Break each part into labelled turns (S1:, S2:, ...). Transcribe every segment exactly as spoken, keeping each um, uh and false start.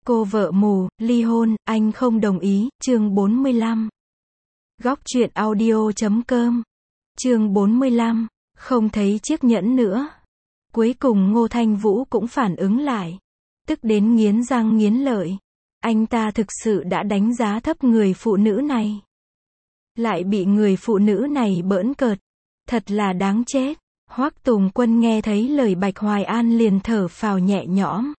S1: Cô vợ mù, ly hôn, anh không đồng ý, chương bốn mươi lăm. Góc truyện audio chấm com. Chương bốn mươi lăm, không thấy chiếc nhẫn nữa. Cuối cùng Ngô Thanh Vũ cũng phản ứng lại. Tức đến nghiến răng nghiến lợi. Anh ta thực sự đã đánh giá thấp người phụ nữ này. Lại bị người phụ nữ này bỡn cợt. Thật là đáng chết. Hoắc Tùng Quân nghe thấy lời Bạch Hoài An liền thở phào nhẹ nhõm.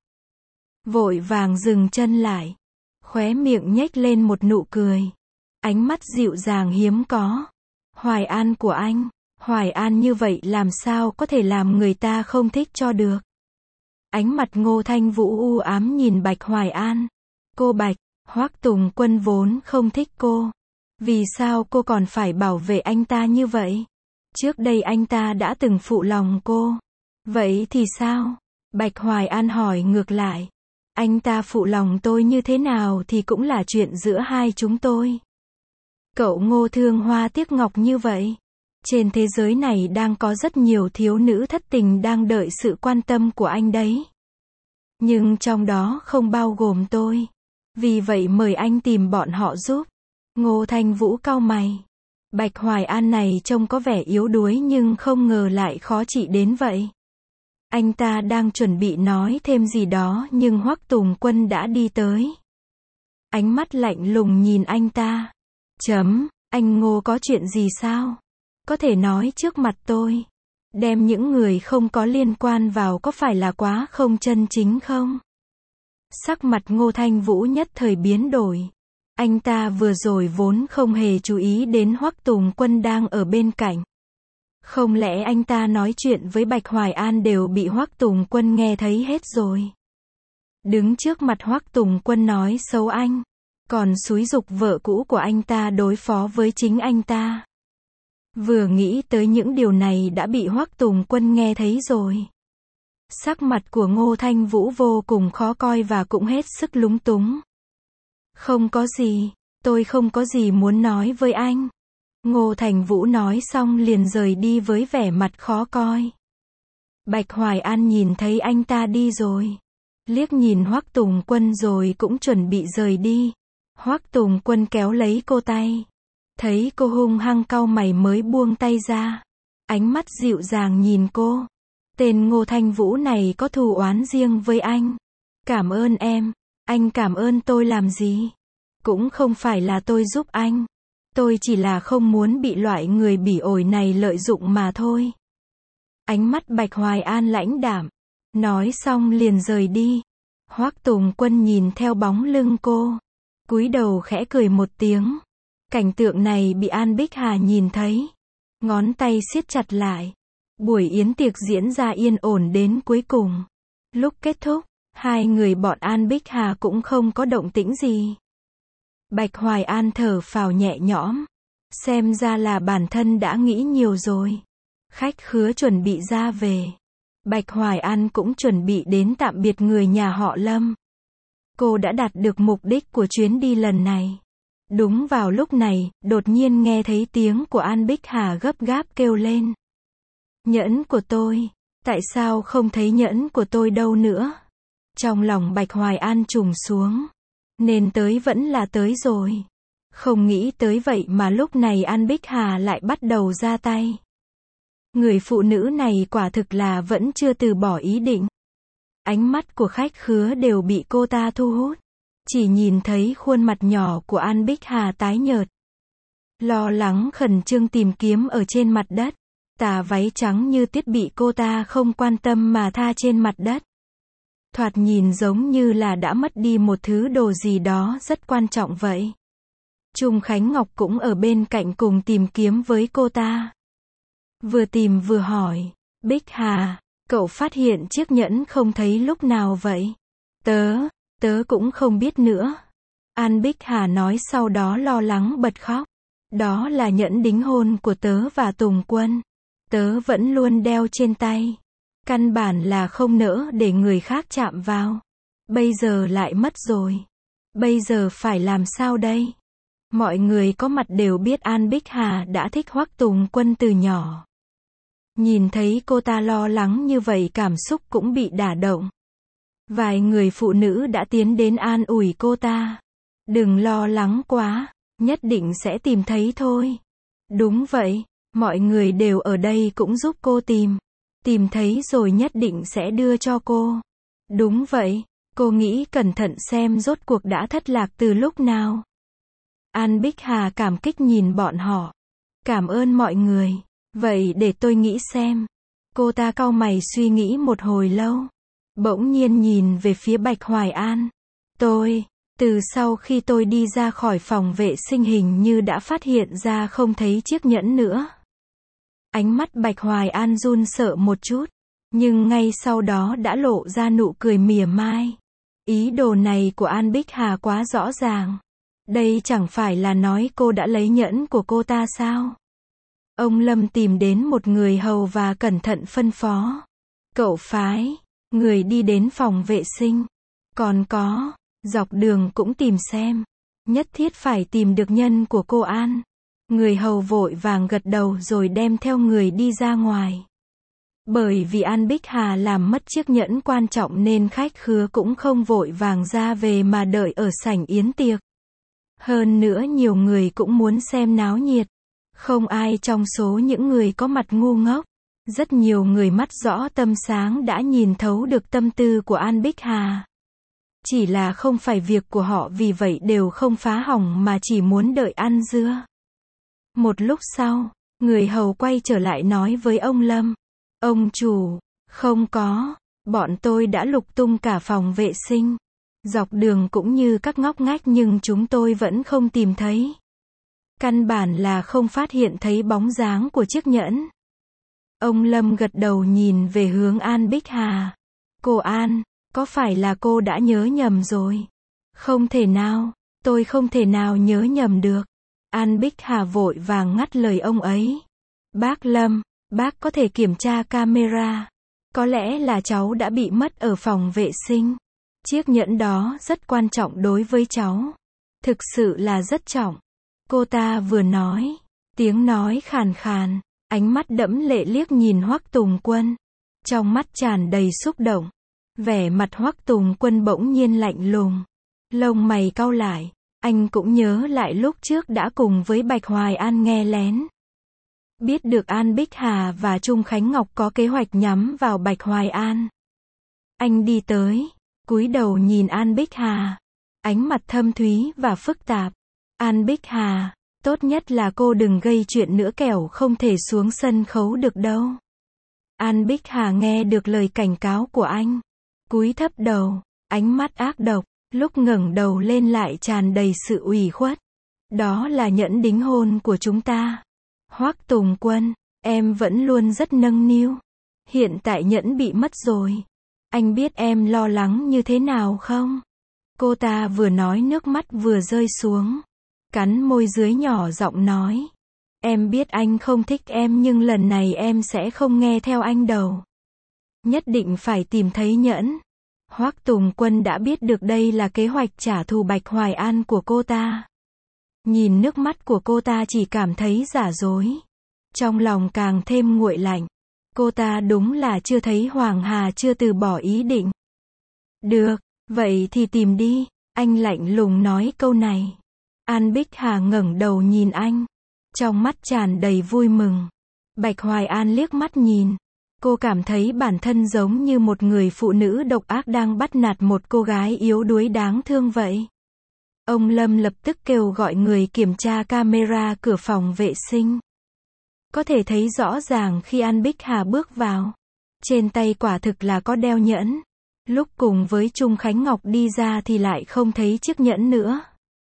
S1: Vội vàng dừng chân lại. Khóe miệng nhếch lên một nụ cười. Ánh mắt dịu dàng hiếm có. Hoài An của anh, Hoài An như vậy làm sao có thể làm người ta không thích cho được. Ánh mặt Ngô Thanh Vũ u ám nhìn Bạch Hoài An. Cô Bạch, Hoắc Tùng Quân vốn không thích cô. Vì sao cô còn phải bảo vệ anh ta như vậy? Trước đây anh ta đã từng phụ lòng cô. Vậy thì sao? Bạch Hoài An hỏi ngược lại. Anh ta phụ lòng tôi như thế nào thì cũng là chuyện giữa hai chúng tôi. Cậu Ngô thương hoa tiếc ngọc như vậy. Trên thế giới này đang có rất nhiều thiếu nữ thất tình đang đợi sự quan tâm của anh đấy. Nhưng trong đó không bao gồm tôi. Vì vậy mời anh tìm bọn họ giúp. Ngô Thanh Vũ cau mày. Bạch Hoài An này trông có vẻ yếu đuối nhưng không ngờ lại khó trị đến vậy. Anh ta đang chuẩn bị nói thêm gì đó nhưng Hoắc Tùng Quân đã đi tới. Ánh mắt lạnh lùng nhìn anh ta. Chấm, anh Ngô có chuyện gì sao? Có thể nói trước mặt tôi. Đem những người không có liên quan vào có phải là quá không chân chính không? Sắc mặt Ngô Thanh Vũ nhất thời biến đổi. Anh ta vừa rồi vốn không hề chú ý đến Hoắc Tùng Quân đang ở bên cạnh. Không lẽ anh ta nói chuyện với Bạch Hoài An đều bị Hoắc Tùng Quân nghe thấy hết rồi? Đứng trước mặt Hoắc Tùng Quân nói xấu anh, còn xúi giục vợ cũ của anh ta đối phó với chính anh ta. Vừa nghĩ tới những điều này đã bị Hoắc Tùng Quân nghe thấy rồi. Sắc mặt của Ngô Thanh Vũ vô cùng khó coi và cũng hết sức lúng túng. Không có gì, tôi không có gì muốn nói với anh. Ngô Thành Vũ nói xong liền rời đi với vẻ mặt khó coi. Bạch Hoài An nhìn thấy anh ta đi rồi. Liếc nhìn Hoắc Tùng Quân rồi cũng chuẩn bị rời đi. Hoắc Tùng Quân kéo lấy cô tay. Thấy cô hung hăng cau mày mới buông tay ra. Ánh mắt dịu dàng nhìn cô. Tên Ngô Thanh Vũ này có thù oán riêng với anh. Cảm ơn em. Anh cảm ơn tôi làm gì? Cũng không phải là tôi giúp anh. Tôi chỉ là không muốn bị loại người bỉ ổi này lợi dụng mà thôi. Ánh mắt Bạch Hoài An lãnh đạm. Nói xong liền rời đi. Hoắc Tùng Quân nhìn theo bóng lưng cô. Cúi đầu khẽ cười một tiếng. Cảnh tượng này bị An Bích Hà nhìn thấy. Ngón tay siết chặt lại. Buổi yến tiệc diễn ra yên ổn đến cuối cùng. Lúc kết thúc, hai người bọn An Bích Hà cũng không có động tĩnh gì. Bạch Hoài An thở phào nhẹ nhõm. Xem ra là bản thân đã nghĩ nhiều rồi. Khách khứa chuẩn bị ra về. Bạch Hoài An cũng chuẩn bị đến tạm biệt người nhà họ Lâm. Cô đã đạt được mục đích của chuyến đi lần này. Đúng vào lúc này, đột nhiên nghe thấy tiếng của An Bích Hà gấp gáp kêu lên. Nhẫn của tôi, tại sao không thấy nhẫn của tôi đâu nữa? Trong lòng Bạch Hoài An trùng xuống. Nên tới vẫn là tới rồi. Không nghĩ tới vậy mà lúc này An Bích Hà lại bắt đầu ra tay. Người phụ nữ này quả thực là vẫn chưa từ bỏ ý định. Ánh mắt của khách khứa đều bị cô ta thu hút. Chỉ nhìn thấy khuôn mặt nhỏ của An Bích Hà tái nhợt. Lo lắng khẩn trương tìm kiếm ở trên mặt đất. Tà váy trắng như tuyết bị cô ta không quan tâm mà tha trên mặt đất. Thoạt nhìn giống như là đã mất đi một thứ đồ gì đó rất quan trọng vậy. Trung Khánh Ngọc cũng ở bên cạnh cùng tìm kiếm với cô ta. Vừa tìm vừa hỏi. Bích Hà, cậu phát hiện chiếc nhẫn không thấy lúc nào vậy? Tớ, tớ cũng không biết nữa. An Bích Hà nói sau đó lo lắng bật khóc. Đó là nhẫn đính hôn của tớ và Tùng Quân. Tớ vẫn luôn đeo trên tay. Căn bản là không nỡ để người khác chạm vào. Bây giờ lại mất rồi. Bây giờ phải làm sao đây? Mọi người có mặt đều biết An Bích Hà đã thích Hoắc Tùng Quân từ nhỏ. Nhìn thấy cô ta lo lắng như vậy cảm xúc cũng bị đả động. Vài người phụ nữ đã tiến đến an ủi cô ta. Đừng lo lắng quá, nhất định sẽ tìm thấy thôi. Đúng vậy, mọi người đều ở đây cũng giúp cô tìm. Tìm thấy rồi nhất định sẽ đưa cho cô. Đúng vậy, cô nghĩ cẩn thận xem rốt cuộc đã thất lạc từ lúc nào. An Bích Hà cảm kích nhìn bọn họ. Cảm ơn mọi người. Vậy để tôi nghĩ xem. Cô ta cau mày suy nghĩ một hồi lâu. Bỗng nhiên nhìn về phía Bạch Hoài An. Tôi, từ sau khi tôi đi ra khỏi phòng vệ sinh hình như đã phát hiện ra không thấy chiếc nhẫn nữa. Ánh mắt Bạch Hoài An run sợ một chút. Nhưng ngay sau đó đã lộ ra nụ cười mỉa mai. Ý đồ này của An Bích Hà quá rõ ràng. Đây chẳng phải là nói cô đã lấy nhẫn của cô ta sao? Ông Lâm tìm đến một người hầu và cẩn thận phân phó. Cậu phái người đi đến phòng vệ sinh. Còn có, dọc đường cũng tìm xem. Nhất thiết phải tìm được nhân của cô An. Người hầu vội vàng gật đầu rồi đem theo người đi ra ngoài. Bởi vì An Bích Hà làm mất chiếc nhẫn quan trọng nên khách khứa cũng không vội vàng ra về mà đợi ở sảnh yến tiệc. Hơn nữa nhiều người cũng muốn xem náo nhiệt. Không ai trong số những người có mặt ngu ngốc. Rất nhiều người mắt rõ tâm sáng đã nhìn thấu được tâm tư của An Bích Hà. Chỉ là không phải việc của họ vì vậy đều không phá hỏng mà chỉ muốn đợi ăn dưa. Một lúc sau, người hầu quay trở lại nói với ông Lâm. Ông chủ, không có, bọn tôi đã lục tung cả phòng vệ sinh. Dọc đường cũng như các ngóc ngách nhưng chúng tôi vẫn không tìm thấy. Căn bản là không phát hiện thấy bóng dáng của chiếc nhẫn. Ông Lâm gật đầu nhìn về hướng An Bích Hà. Cô An, có phải là cô đã nhớ nhầm rồi? Không thể nào, tôi không thể nào nhớ nhầm được. An Bích Hà vội vàng ngắt lời ông ấy. Bác Lâm, bác có thể kiểm tra camera. Có lẽ là cháu đã bị mất ở phòng vệ sinh. Chiếc nhẫn đó rất quan trọng đối với cháu. Thực sự là rất trọng. Cô ta vừa nói, tiếng nói khàn khàn, ánh mắt đẫm lệ liếc nhìn Hoắc Tùng Quân. Trong mắt tràn đầy xúc động. Vẻ mặt Hoắc Tùng Quân bỗng nhiên lạnh lùng. Lông mày cau lại. Anh cũng nhớ lại lúc trước đã cùng với Bạch Hoài An nghe lén. Biết được An Bích Hà và Trung Khánh Ngọc có kế hoạch nhắm vào Bạch Hoài An. Anh đi tới, cúi đầu nhìn An Bích Hà. Ánh mặt thâm thúy và phức tạp. An Bích Hà, tốt nhất là cô đừng gây chuyện nữa kẻo không thể xuống sân khấu được đâu. An Bích Hà nghe được lời cảnh cáo của anh. Cúi thấp đầu, ánh mắt ác độc, lúc ngẩng đầu lên lại tràn đầy sự ủy khuất. Đó là nhẫn đính hôn của chúng ta. Hoắc Tùng Quân, em vẫn luôn rất nâng niu. Hiện tại nhẫn bị mất rồi. Anh biết em lo lắng như thế nào không? Cô ta vừa nói nước mắt vừa rơi xuống. Cắn môi dưới nhỏ giọng nói. Em biết anh không thích em nhưng lần này em sẽ không nghe theo anh đâu. Nhất định phải tìm thấy nhẫn. Hoắc Tùng Quân đã biết được đây là kế hoạch trả thù Bạch Hoài An của cô ta. Nhìn nước mắt của cô ta chỉ cảm thấy giả dối. Trong lòng càng thêm nguội lạnh. Cô ta đúng là chưa thấy Hoàng Hà chưa từ bỏ ý định. Được, vậy thì tìm đi. Anh lạnh lùng nói câu này. An Bích Hà ngẩng đầu nhìn anh. Trong mắt tràn đầy vui mừng. Bạch Hoài An liếc mắt nhìn. Cô cảm thấy bản thân giống như một người phụ nữ độc ác đang bắt nạt một cô gái yếu đuối đáng thương vậy. Ông Lâm lập tức kêu gọi người kiểm tra camera cửa phòng vệ sinh. Có thể thấy rõ ràng khi An Bích Hà bước vào. Trên tay quả thực là có đeo nhẫn. Lúc cùng với Trung Khánh Ngọc đi ra thì lại không thấy chiếc nhẫn nữa.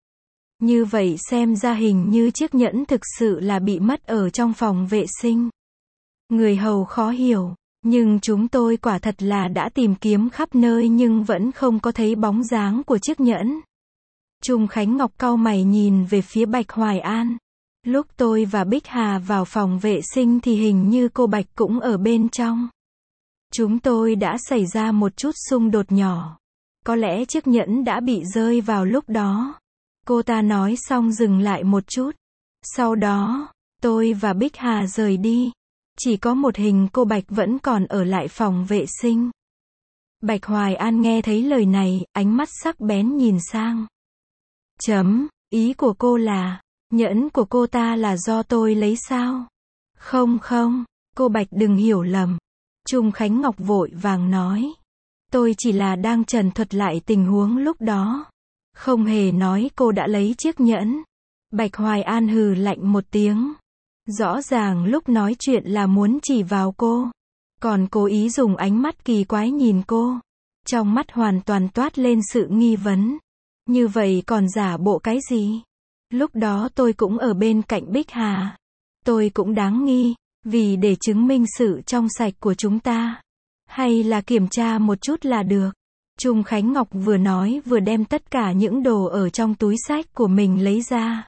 S1: Như vậy xem ra hình như chiếc nhẫn thực sự là bị mất ở trong phòng vệ sinh. Người hầu khó hiểu, nhưng chúng tôi quả thật là đã tìm kiếm khắp nơi nhưng vẫn không có thấy bóng dáng của chiếc nhẫn. Trung Khánh Ngọc cau mày nhìn về phía Bạch Hoài An. Lúc tôi và Bích Hà vào phòng vệ sinh thì hình như cô Bạch cũng ở bên trong. Chúng tôi đã xảy ra một chút xung đột nhỏ. Có lẽ chiếc nhẫn đã bị rơi vào lúc đó. Cô ta nói xong dừng lại một chút. Sau đó, tôi và Bích Hà rời đi. Chỉ có một hình cô Bạch vẫn còn ở lại phòng vệ sinh. Bạch Hoài An nghe thấy lời này, ánh mắt sắc bén nhìn sang. Chấm, ý của cô là, nhẫn của cô ta là do tôi lấy sao? Không không, cô Bạch đừng hiểu lầm. Trung Khánh Ngọc vội vàng nói. Tôi chỉ là đang trần thuật lại tình huống lúc đó. Không hề nói cô đã lấy chiếc nhẫn. Bạch Hoài An hừ lạnh một tiếng. Rõ ràng lúc nói chuyện là muốn chỉ vào cô. Còn cố ý dùng ánh mắt kỳ quái nhìn cô. Trong mắt hoàn toàn toát lên sự nghi vấn. Như vậy còn giả bộ cái gì? Lúc đó tôi cũng ở bên cạnh Bích Hà. Tôi cũng đáng nghi. Vì để chứng minh sự trong sạch của chúng ta. Hay là kiểm tra một chút là được. Trung Khánh Ngọc vừa nói vừa đem tất cả những đồ ở trong túi xách của mình lấy ra.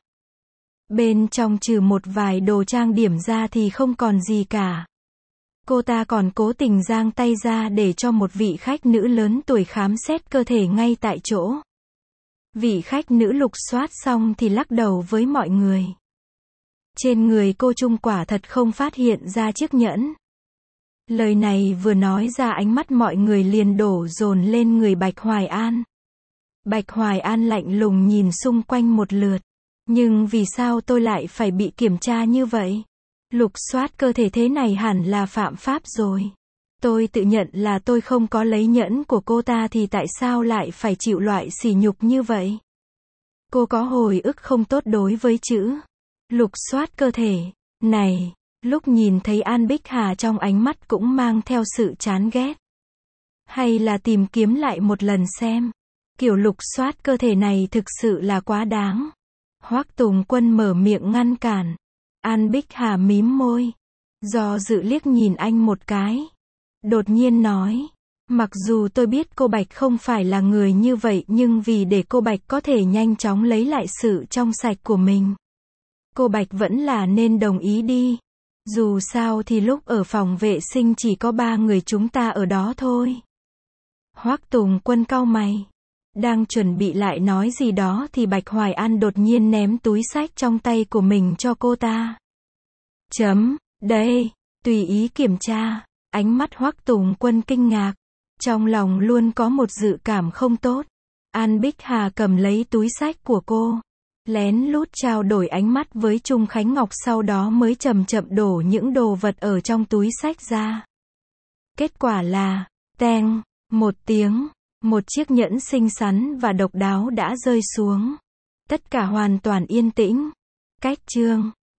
S1: Bên trong trừ một vài đồ trang điểm ra thì không còn gì cả. Cô ta còn cố tình giang tay ra để cho một vị khách nữ lớn tuổi khám xét cơ thể ngay tại chỗ. Vị khách nữ lục soát xong thì lắc đầu với mọi người. Trên người cô Trung quả thật không phát hiện ra chiếc nhẫn. Lời này vừa nói ra ánh mắt mọi người liền đổ dồn lên người Bạch Hoài An. Bạch Hoài An lạnh lùng nhìn xung quanh một lượt. Nhưng vì sao tôi lại phải bị kiểm tra như vậy? Lục soát cơ thể thế này hẳn là phạm pháp rồi. Tôi tự nhận là tôi không có lấy nhẫn của cô ta thì tại sao lại phải chịu loại sỉ nhục như vậy? Cô có hồi ức không tốt đối với chữ lục soát cơ thể này. Lúc nhìn thấy An Bích Hà trong ánh mắt cũng mang theo sự chán ghét. Hay là tìm kiếm lại một lần xem. Kiểu lục soát cơ thể này thực sự là quá đáng. Hoắc Tùng Quân mở miệng ngăn cản. An Bích Hà mím môi. Do dự liếc nhìn anh một cái. Đột nhiên nói. Mặc dù tôi biết cô Bạch không phải là người như vậy nhưng vì để cô Bạch có thể nhanh chóng lấy lại sự trong sạch của mình. Cô Bạch vẫn là nên đồng ý đi. Dù sao thì lúc ở phòng vệ sinh chỉ có ba người chúng ta ở đó thôi. Hoắc Tùng Quân cau mày. Đang chuẩn bị lại nói gì đó thì Bạch Hoài An đột nhiên ném túi xách trong tay của mình cho cô ta. Chấm, đây, tùy ý kiểm tra. Ánh mắt Hoắc Tùng Quân kinh ngạc. Trong lòng luôn có một dự cảm không tốt. An Bích Hà cầm lấy túi xách của cô. Lén lút trao đổi ánh mắt với Trung Khánh Ngọc sau đó mới chậm chậm đổ những đồ vật ở trong túi xách ra. Kết quả là, teng, một tiếng, một chiếc nhẫn xinh xắn và độc đáo đã rơi xuống. Tất cả hoàn toàn yên tĩnh. Cách chương